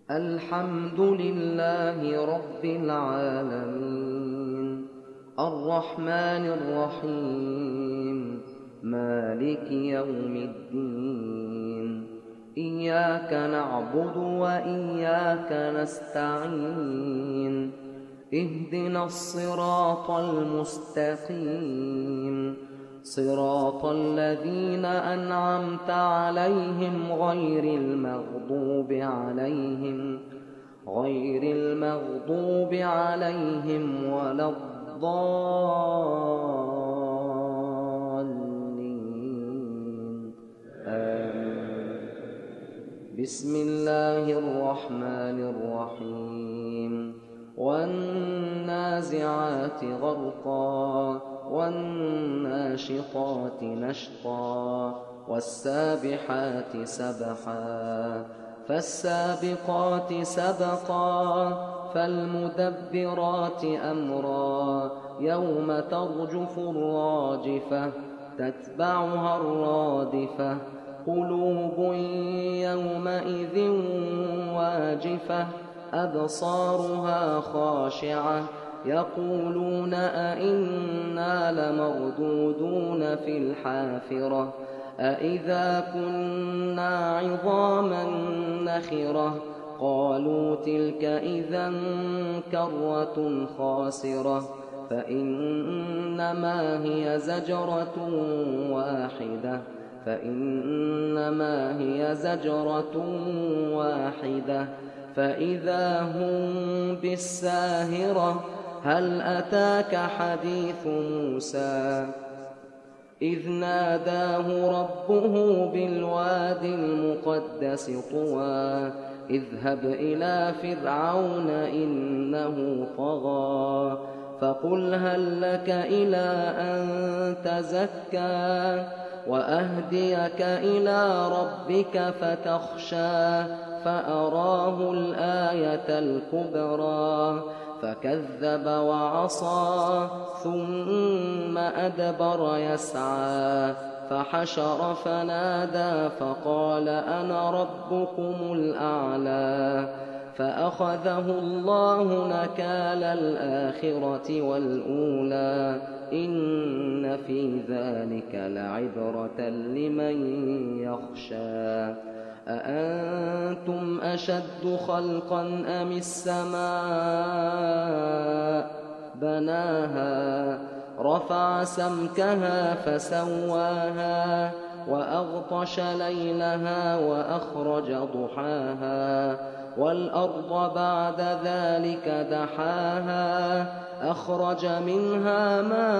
الحمد لله رب العالمين الرحمن الرحيم مالك يوم الدين إياك نعبد وإياك نستعين اهدنا الصراط المستقيم صراط الذين أنعمت عليهم غير المغضوب عليهم ولا الضالين آمين. بسم الله الرحمن الرحيم والنازعات غرقا والناشطات نشطا والسابحات سبحا فالسابقات سبقا فالمدبرات أمرا يوم ترجف الراجفة تتبعها الرادفة قلوب يومئذ واجفة أبصارها خاشعة يقولون أئنا لمردودون في الحافرة أئذا كنا عظاما نخرة قالوا تلك إذا كرة خاسرة فإنما هي زجرة واحدة فإذا هم بالساهرة هل أتاك حديث موسى إذ ناداه ربه بالواد المقدس طوى اذهب إلى فرعون إنه طغى فقل هل لك إلى أن تزكى وأهديك إلى ربك فتخشى فأراه الآية الكبرى فكذب وعصى ثم أدبر يسعى فحشر فنادى فقال أنا ربكم الأعلى فأخذه الله نكال الآخرة والأولى إن في ذلك لعبرة لمن يخشى أأنتم أشد خلقا أم السماء بناها رفع سمكها فسواها وأغطش ليلها وأخرج ضحاها والأرض بعد ذلك دحاها أخرج منها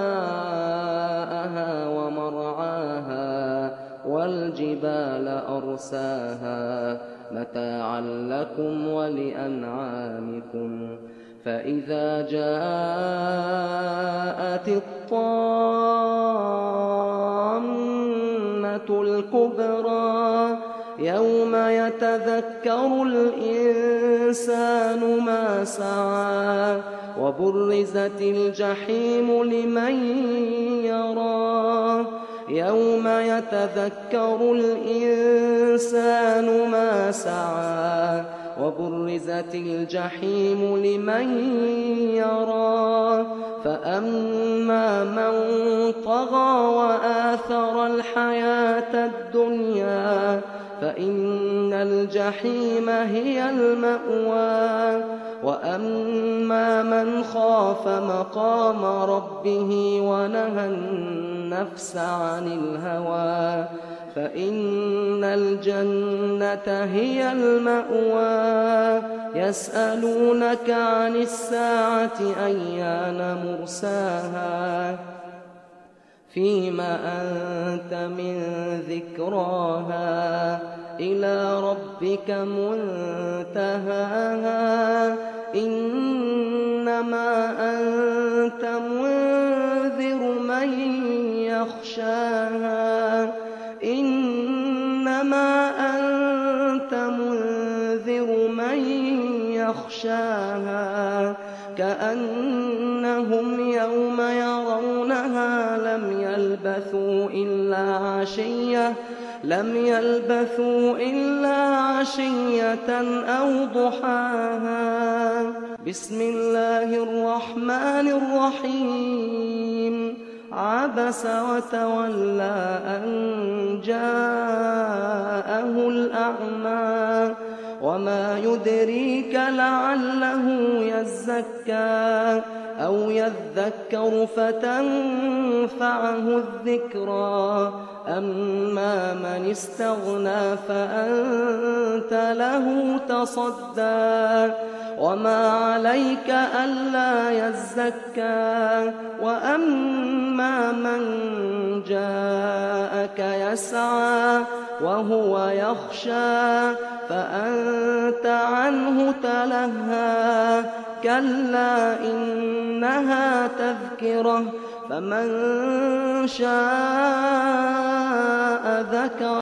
ماءها ومرعاها والجبال أرساها متاعا لكم ولأنعامكم فإذا جاءت الطامة الكبرى يوم يتذكر الإنسان ما سعى وبرزت الجحيم لمن يرى يوم يتذكر الإنسان ما سعى وبرزت الجحيم لمن يرى فأما من طغى وآثر الحياة الدنيا فإن الجحيم هي المأوى وأما من خاف مقام ربه ونهى النفس عن الهوى فإن الجنة هي المأوى يسألونك عن الساعة أيان مرساها فيما أنت من ذكراها إلى ربك منتهاها إنما أنت منذر من يخشاها إنما أنت منذر من يخشاها كأنهم يوم يرونها لم يلبثوا إلا عشية لم يلبثوا إلا عشية أو ضحاها بسم الله الرحمن الرحيم عبس وتولى أن جاءه الأعمى وما يدريك لعله يزكى أو يذكر فتنفعه الذكرى أما من استغنى فأنت له تصدى وما عليك ألا يزكى وأما من جاءك يسعى وهو يخشى فأنت عنه تلهى كلا إنها تذكرة فمن شاء ذكره